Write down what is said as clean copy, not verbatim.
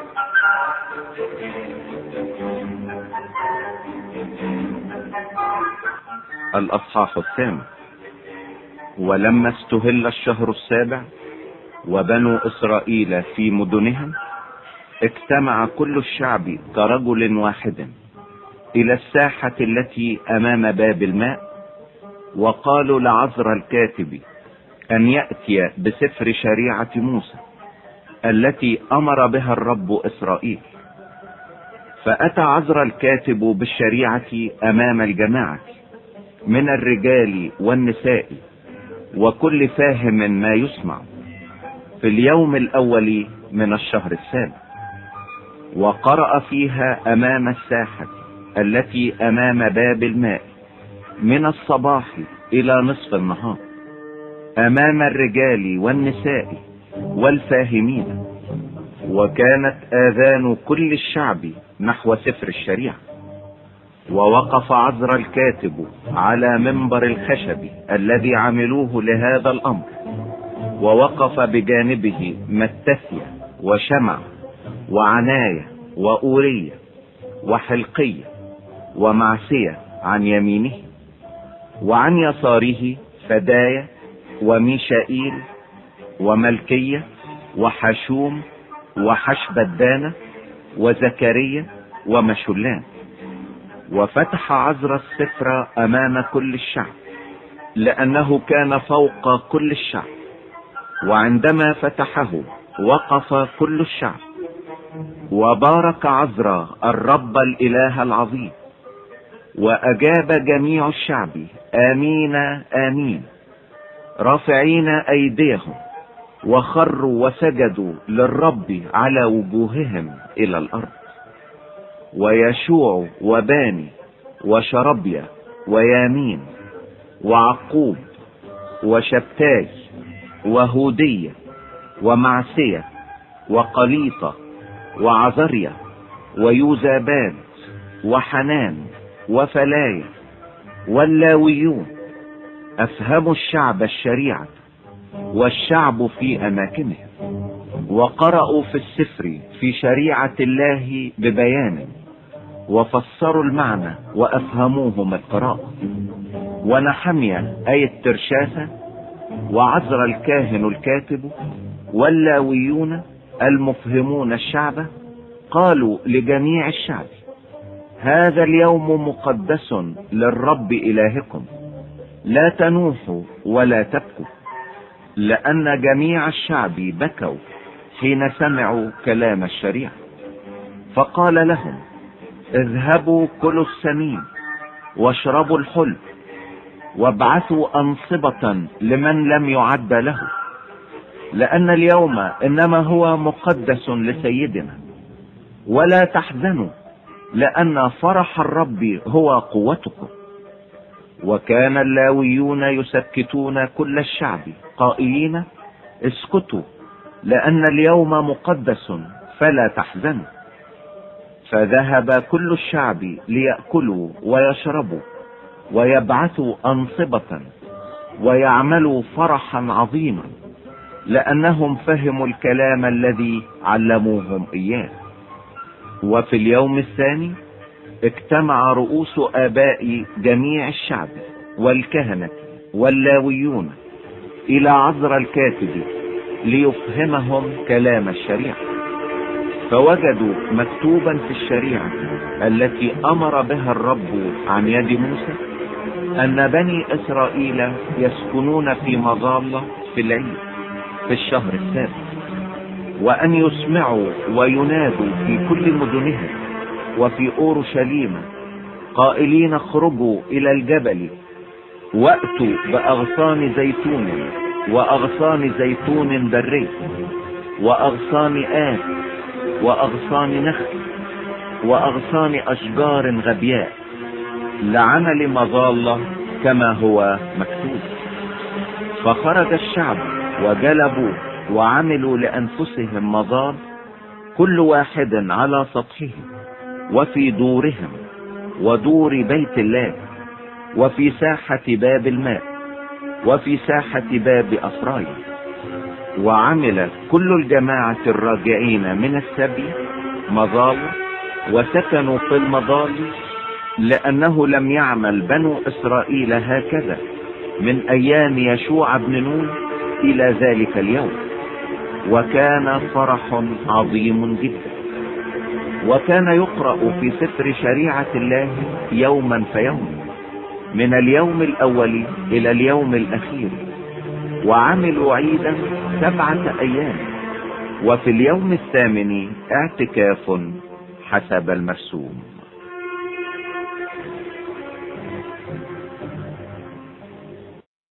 الأصحاح 8. ولما استهل الشهر السابع وبنو إسرائيل في مدنهم، اجتمع كل الشعب كرجل واحد إلى الساحة التي أمام باب الماء، وقالوا لعزرا الكاتب أن يأتي بسفر شريعة موسى التي أمر بها الرب إسرائيل. فأتى عزرا الكاتب بالشريعة أمام الجماعة من الرجال والنساء وكل فاهم ما يسمع في اليوم الأول من الشهر السابع، وقرأ فيها أمام الساحة التي أمام باب الماء من الصباح إلى نصف النهار أمام الرجال والنساء والفاهمين. وكانت آذان كل الشعب نحو سفر الشريعة. ووقف عزرا الكاتب على منبر الخشب الذي عملوه لهذا الأمر، ووقف بجانبه متثيا وشمع وعناية وأورية وحلقية ومعسية عن يمينه، وعن يساره فدايا وميشائيل وملكية وحشوم وحشبدانة وزكريا ومشلان. وفتح عزرا السفر أمام كل الشعب، لأنه كان فوق كل الشعب. وعندما فتحه وقف كل الشعب، وبارك عزرا الرب الإله العظيم. وأجاب جميع الشعب آمين آمين، رافعين أيديهم، وخروا وسجدوا للرب على وجوههم إلى الأرض. ويشوع وباني وشربيا ويامين وعقوب وشبتاي وهودية ومعسية وقليطة وعزريا ويوزاباد وحنان وفلايا واللاويون أفهموا الشعب الشريعة والشعب في أماكنه، وقرأوا في السفر في شريعة الله ببيان، وفسروا المعنى وأفهموهم القراءة. ونحميا أي الترشاثة وعزرا الكاهن الكاتب واللاويون المفهمون الشعب قالوا لجميع الشعب: هذا اليوم مقدس للرب إلهكم، لا تنوحوا ولا تبكوا. لأن جميع الشعب بكوا حين سمعوا كلام الشريعة. فقال لهم: اذهبوا كلوا السمين واشربوا الحلب، وابعثوا أنصبة لمن لم يعد له، لأن اليوم إنما هو مقدس لسيدنا. ولا تحزنوا، لأن فرح الرب هو قوتكم. وكان اللاويون يسكتون كل الشعب قائلين: اسكتوا، لأن اليوم مقدس فلا تحزنوا. فذهب كل الشعب ليأكلوا ويشربوا ويبعثوا أنصبة ويعملوا فرحا عظيما، لأنهم فهموا الكلام الذي علموهم إياه. وفي اليوم الثاني اجتمع رؤوس آباء جميع الشعب والكهنة واللاويون إلى عزرا الكاتب ليفهمهم كلام الشريعة. فوجدوا مكتوبا في الشريعة التي أمر بها الرب عن يد موسى أن بني إسرائيل يسكنون في مظلة في العيد في الشهر السابع، وأن يسمعوا وينادوا في كل مدنهم وفي أورشليم قائلين: اخرجوا إلى الجبل وأتوا بأغصان زيتون وأغصان زيتون بري وأغصان آب وأغصان نخل وأغصان أشجار غبياء لعمل مظلة كما هو مكتوب. فخرج الشعب وجلبوا وعملوا لأنفسهم مظال، كل واحد على سطحه وفي دورهم ودور بيت الله وفي ساحة باب الماء وفي ساحة باب أسرايا. وعمل كل الجماعة الراجعين من السبي مظال وسكنوا في المظال، لأنه لم يعمل بنو إسرائيل هكذا من أيام يشوع بن نون إلى ذلك اليوم. وكان فرح عظيم جدا. وكان يقرأ في سفر شريعة الله يوما فيوما من اليوم الأول إلى اليوم الأخير. وعملوا عيدا 7 أيام، وفي اليوم الثامن اعتكاف حسب المرسوم.